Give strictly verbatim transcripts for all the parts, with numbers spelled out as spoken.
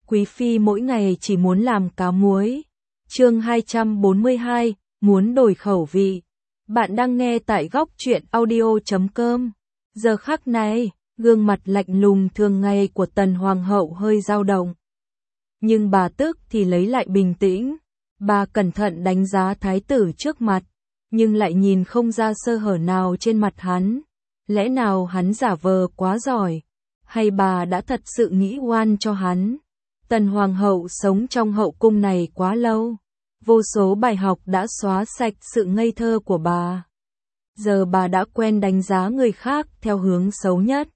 Quý phi mỗi ngày chỉ muốn làm cá muối. Chương hai trăm bốn mươi hai, muốn đổi khẩu vị. Bạn đang nghe tại góc truyện audio chấm com. Giờ khắc này, gương mặt lạnh lùng thường ngày của Tần Hoàng hậu hơi dao động. Nhưng bà tức thì lấy lại bình tĩnh. Bà cẩn thận đánh giá thái tử trước mặt, nhưng lại nhìn không ra sơ hở nào trên mặt hắn. Lẽ nào hắn giả vờ quá giỏi, hay bà đã thật sự nghĩ oan cho hắn? Tần Hoàng hậu sống trong hậu cung này quá lâu, vô số bài học đã xóa sạch sự ngây thơ của bà. Giờ bà đã quen đánh giá người khác theo hướng xấu nhất.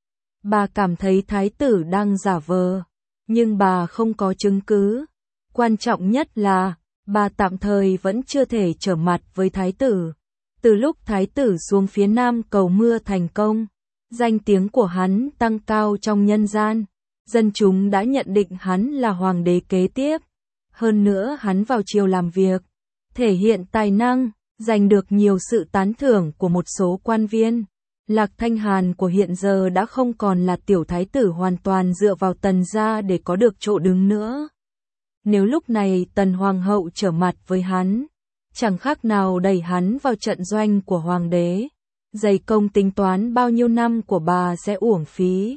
Bà cảm thấy thái tử đang giả vờ, nhưng bà không có chứng cứ. Quan trọng nhất là, bà tạm thời vẫn chưa thể trở mặt với thái tử. Từ lúc thái tử xuống phía nam cầu mưa thành công, danh tiếng của hắn tăng cao trong nhân gian. Dân chúng đã nhận định hắn là hoàng đế kế tiếp. Hơn nữa hắn vào triều làm việc, thể hiện tài năng, giành được nhiều sự tán thưởng của một số quan viên. Lạc Thanh Hàn của hiện giờ đã không còn là tiểu thái tử hoàn toàn dựa vào Tần gia để có được chỗ đứng nữa. Nếu lúc này Tần Hoàng hậu trở mặt với hắn, chẳng khác nào đẩy hắn vào trận doanh của hoàng đế. Dày công tính toán bao nhiêu năm của bà sẽ uổng phí.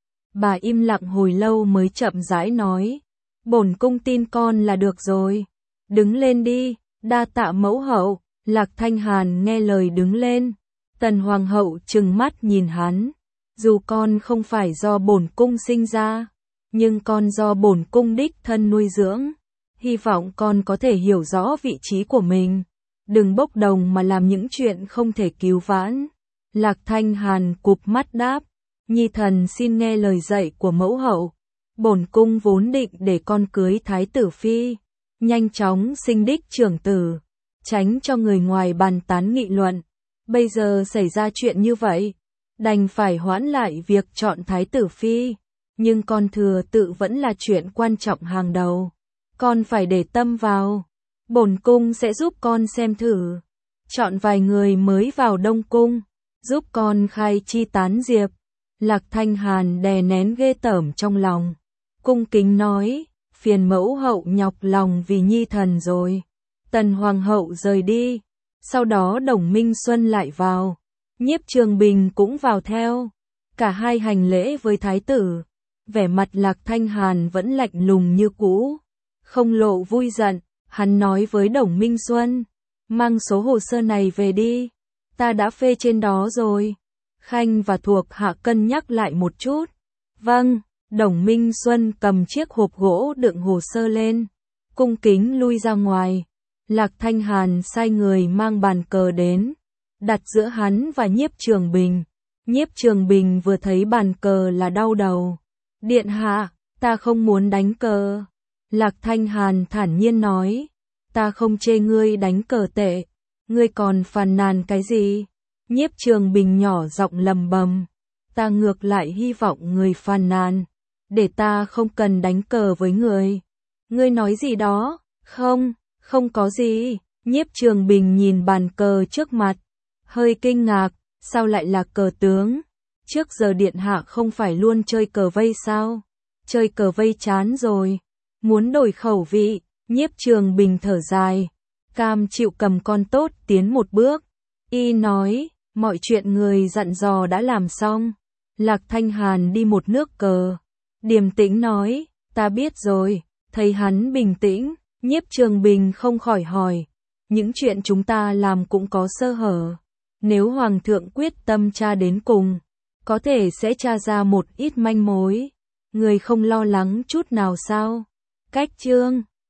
Bà im lặng hồi lâu mới chậm rãi nói, bổn cung tin con là được rồi. Đứng lên đi, đa tạ mẫu hậu. Lạc Thanh Hàn nghe lời đứng lên. Tần Hoàng hậu trừng mắt nhìn hắn, dù con không phải do bổn cung sinh ra, nhưng con do bổn cung đích thân nuôi dưỡng. Hy vọng con có thể hiểu rõ vị trí của mình, đừng bốc đồng mà làm những chuyện không thể cứu vãn. Lạc Thanh Hàn cụp mắt đáp, nhi thần xin nghe lời dạy của mẫu hậu. Bổn cung vốn định để con cưới thái tử phi, nhanh chóng sinh đích trưởng tử, tránh cho người ngoài bàn tán nghị luận. Bây giờ xảy ra chuyện như vậy, đành phải hoãn lại việc chọn thái tử phi. Nhưng con thừa tự vẫn là chuyện quan trọng hàng đầu. Con phải để tâm vào. Bổn cung sẽ giúp con xem thử. Chọn vài người mới vào Đông cung, giúp con khai chi tán diệp. Lạc Thanh Hàn đè nén ghê tởm trong lòng, cung kính nói, phiền mẫu hậu nhọc lòng vì nhi thần rồi. Tần Hoàng hậu rời đi. Sau đó Đồng Minh Xuân lại vào, Nhiếp Trường Bình cũng vào theo. Cả hai hành lễ với thái tử. Vẻ mặt Lạc Thanh Hàn vẫn lạnh lùng như cũ, không lộ vui giận. Hắn nói với Đồng Minh Xuân, mang số hồ sơ này về đi, ta đã phê trên đó rồi. Khanh và thuộc hạ cân nhắc lại một chút. Vâng. Đồng Minh Xuân cầm chiếc hộp gỗ đựng hồ sơ lên, cung kính lui ra ngoài. Lạc Thanh Hàn sai người mang bàn cờ đến, đặt giữa hắn và Nhiếp Trường Bình. Nhiếp Trường Bình vừa thấy bàn cờ là đau đầu. Điện hạ, ta không muốn đánh cờ. Lạc Thanh Hàn thản nhiên nói, ta không chê ngươi đánh cờ tệ, ngươi còn phàn nàn cái gì? Nhiếp Trường Bình nhỏ giọng lầm bầm, ta ngược lại hy vọng người phàn nàn, để ta không cần đánh cờ với người. Ngươi nói gì đó? Không, không có gì. Nhiếp Trường Bình nhìn bàn cờ trước mặt, hơi kinh ngạc, sao lại là cờ tướng? Trước giờ điện hạ không phải luôn chơi cờ vây sao? Chơi cờ vây chán rồi, muốn đổi khẩu vị. Nhiếp Trường Bình thở dài, cam chịu cầm con tốt tiến một bước. Y nói, mọi chuyện người dặn dò đã làm xong. Lạc Thanh Hàn đi một nước cờ, điềm tĩnh nói, ta biết rồi. Thấy hắn bình tĩnh, Nhiếp Trường Bình không khỏi hỏi, những chuyện chúng ta làm cũng có sơ hở. Nếu Hoàng thượng quyết tâm tra đến cùng, có thể sẽ tra ra một ít manh mối. Người không lo lắng chút nào sao? Cách chương